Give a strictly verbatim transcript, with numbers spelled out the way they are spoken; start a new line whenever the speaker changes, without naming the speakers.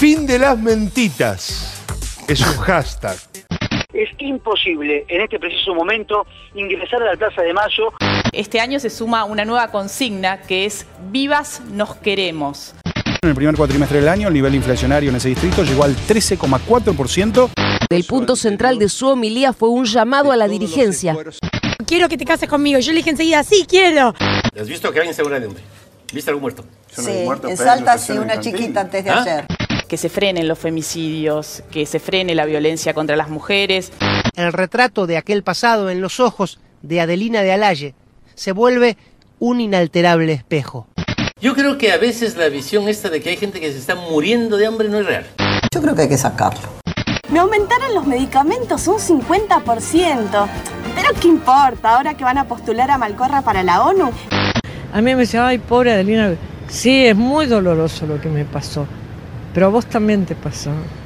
Fin de las mentitas. Es un hashtag.
Es imposible en este preciso momento ingresar a la Plaza de Mayo.
Este año se suma una nueva consigna que es Vivas nos queremos.
En el primer cuatrimestre del año, el nivel inflacionario en ese distrito llegó al trece coma cuatro por ciento.
El punto central de su homilía fue un llamado a la dirigencia.
Quiero que te cases conmigo. Yo le dije enseguida, sí, quiero.
¿Has visto que alguien se muere de hambre? ¿Viste algún muerto?
Sí, en Salta sí, una chiquita antes de
¿Ah?
ayer.
Que se frenen los femicidios, que se frene la violencia contra las mujeres.
El retrato de aquel pasado en los ojos de Adelina de Alaye se vuelve un inalterable espejo.
Yo creo que a veces la visión esta de que hay gente que se está muriendo de hambre no es real.
Yo creo que hay que sacarlo.
Me aumentaron los medicamentos un cincuenta por ciento. Pero ¿qué importa ahora que van a postular a Malcorra para la ONU?
A mí me decía, ay, pobre Adelina. Sí, es muy doloroso lo que me pasó. Pero a vos también te pasó.